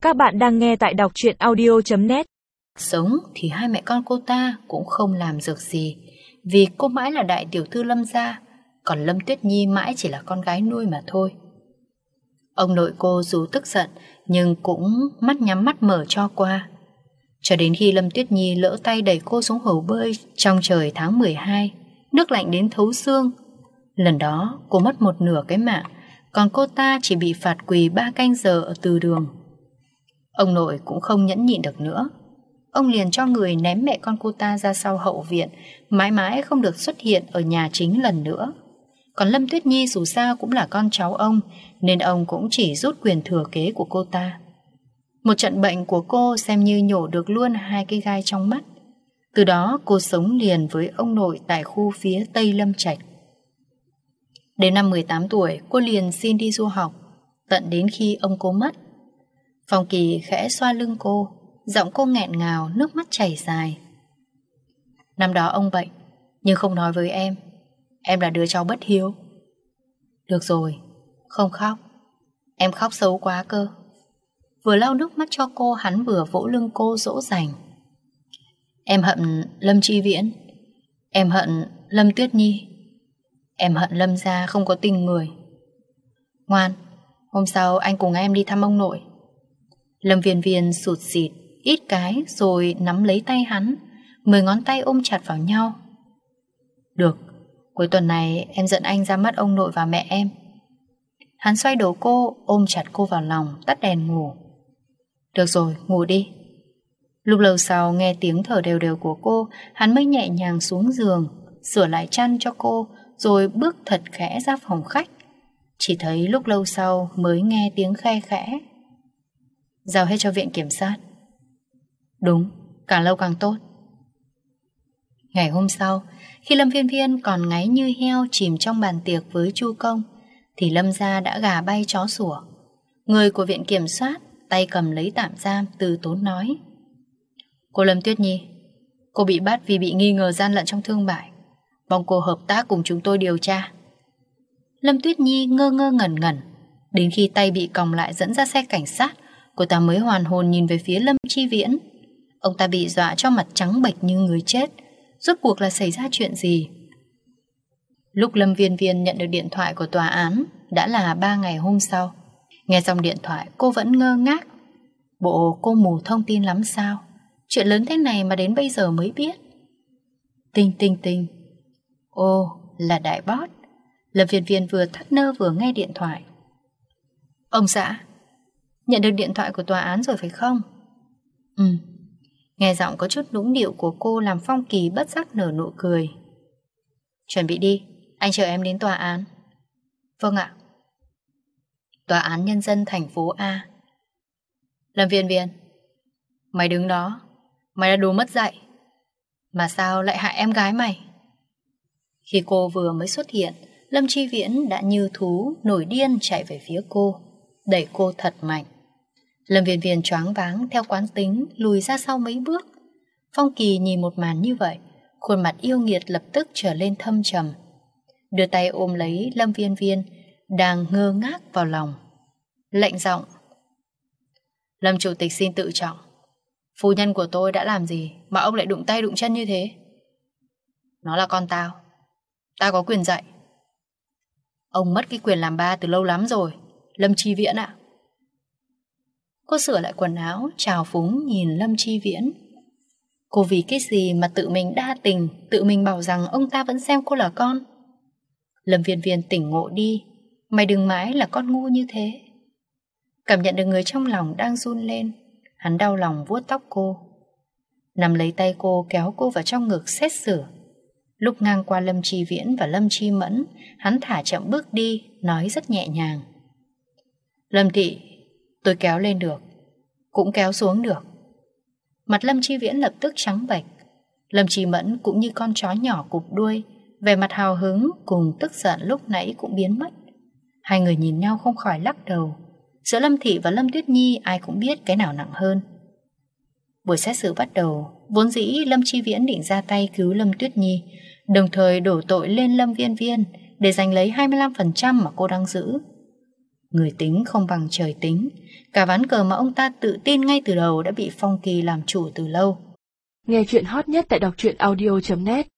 Các bạn đang nghe tại đọc truyện audio.net. Sống thì hai mẹ con cô ta cũng không làm được gì, vì cô mãi là đại tiểu thư Lâm gia, còn Lâm Tuyết Nhi mãi chỉ là con gái nuôi mà thôi. Ông nội cô dù tức giận nhưng cũng mắt nhắm mắt mở cho qua. Cho đến khi Lâm Tuyết Nhi lỡ tay đẩy cô xuống hồ bơi trong trời tháng 12, nước lạnh đến thấu xương. Lần đó cô mất một nửa cái mạng, còn cô ta chỉ bị phạt quỳ 3 canh giờ ở từ đường. Ông nội cũng không nhẫn nhịn được nữa. Ông liền cho người ném mẹ con cô ta ra sau hậu viện, mãi mãi không được xuất hiện ở nhà chính lần nữa. Còn Lâm Tuyết Nhi dù sao cũng là con cháu ông, nên ông cũng chỉ rút quyền thừa kế của cô ta. Một trận bệnh của cô xem như nhổ được luôn 2 cái gai trong mắt. Từ đó cô sống liền với ông nội tại khu phía Tây Lâm Trạch. Đến năm 18 tuổi, cô liền xin đi du học, tận đến khi ông cô mất. Phong Kỳ khẽ xoa lưng cô, giọng cô nghẹn ngào, nước mắt chảy dài. Năm đó ông bệnh, nhưng không nói với em là đứa cháu bất hiếu. Được rồi, không khóc, em khóc xấu quá cơ. Vừa lau nước mắt cho cô, hắn vừa vỗ lưng cô dỗ dành. Em hận Lâm Chi Viễn, em hận Lâm Tuyết Nhi, em hận Lâm gia không có tình người. Ngoan, hôm sau anh cùng em đi thăm ông nội. Lâm Viên Viên sụt sịt ít cái rồi nắm lấy tay hắn, 10 ngón tay ôm chặt vào nhau. Được, cuối tuần này em dẫn anh ra mắt ông nội và mẹ em. Hắn xoay đầu cô, ôm chặt cô vào lòng, tắt đèn ngủ. Được rồi, ngủ đi. Lúc lâu sau nghe tiếng thở đều đều của cô, hắn mới nhẹ nhàng xuống giường, sửa lại chăn cho cô, rồi bước thật khẽ ra phòng khách. Chỉ thấy lúc lâu sau mới nghe tiếng khe khẽ. Giao hết cho viện kiểm sát. Đúng, càng lâu càng tốt. Ngày hôm sau, khi Lâm Viên Viên còn ngáy như heo chìm trong bàn tiệc với Chu Công, thì Lâm gia đã gà bay chó sủa. Người của viện kiểm soát tay cầm lấy tạm giam từ tốn nói: Cô Lâm Tuyết Nhi, cô bị bắt vì bị nghi ngờ gian lận trong thương mại, mong cô hợp tác cùng chúng tôi điều tra. Lâm Tuyết Nhi ngơ ngơ ngẩn ngẩn, đến khi tay bị còng lại dẫn ra xe cảnh sát, cô ta mới hoàn hồn nhìn về phía Lâm Chi Viễn. Ông ta bị dọa cho mặt trắng bệch như người chết. Rốt cuộc là xảy ra chuyện gì? Lúc Lâm Viên Viên nhận được điện thoại của tòa án đã là 3 ngày hôm sau. Nghe xong điện thoại cô vẫn ngơ ngác. Bộ cô mù thông tin lắm sao? Chuyện lớn thế này mà đến bây giờ mới biết. Tinh tinh tinh. Ô, là đại boss. Lâm Viên Viên vừa thất nơ vừa nghe điện thoại. Ông xã, nhận được điện thoại của tòa án rồi phải không? Nghe giọng có chút nũng nịu của cô làm Phong Kỳ bất giác nở nụ cười. Chuẩn bị đi, anh chờ em đến tòa án. Vâng ạ. Tòa án nhân dân thành phố A. Lâm Viên Viên, mày đứng đó, mày đã đồ mất dạy. Mà sao lại hại em gái mày? Khi cô vừa mới xuất hiện, Lâm Chi Viễn đã như thú nổi điên chạy về phía cô, đẩy cô thật mạnh. Lâm Viên Viên choáng váng theo quán tính lùi ra sau mấy bước. Phong Kỳ nhìn một màn như vậy, khuôn mặt yêu nghiệt lập tức trở lên thâm trầm, đưa tay ôm lấy Lâm Viên Viên đang ngơ ngác vào lòng, lạnh giọng: Lâm chủ tịch xin tự trọng. Phu nhân của tôi đã làm gì mà ông lại đụng tay đụng chân như thế? Nó là con tao, tao có quyền dạy. Ông mất cái quyền làm ba từ lâu lắm rồi, Lâm Chi Viễn ạ. Cô sửa lại quần áo, trào phúng nhìn Lâm Chi Viễn. Cô vì cái gì mà tự mình đa tình, tự mình bảo rằng ông ta vẫn xem cô là con? Lâm Viên Viên tỉnh ngộ đi, mày đừng mãi là con ngu như thế. Cảm nhận được người trong lòng đang run lên, hắn đau lòng vuốt tóc cô, nắm lấy tay cô kéo cô vào trong ngực xét xử. Lúc ngang qua Lâm Chi Viễn và Lâm Chi Mẫn, hắn thả chậm bước đi, nói rất nhẹ nhàng: Lâm thị, tôi kéo lên được, cũng kéo xuống được. Mặt Lâm Chi Viễn lập tức trắng bệch. Lâm Chi Mẫn cũng như con chó nhỏ cụp đuôi, vẻ mặt hào hứng cùng tức giận lúc nãy cũng biến mất. Hai người nhìn nhau không khỏi lắc đầu. Giữa Lâm thị và Lâm Tuyết Nhi ai cũng biết cái nào nặng hơn. Buổi xét xử bắt đầu. Vốn dĩ Lâm Chi Viễn định ra tay cứu Lâm Tuyết Nhi, đồng thời đổ tội lên Lâm Viên Viên để giành lấy 25% mà cô đang giữ. Người tính không bằng trời tính. Cả ván cờ mà ông ta tự tin ngay từ đầu đã bị Phong Kỳ làm chủ từ lâu. Nghe chuyện hot nhất tại đọc truyện audio.net